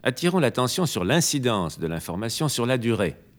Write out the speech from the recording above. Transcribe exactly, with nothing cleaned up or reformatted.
Attirons l'attention sur l'incidence de l'information sur la durée.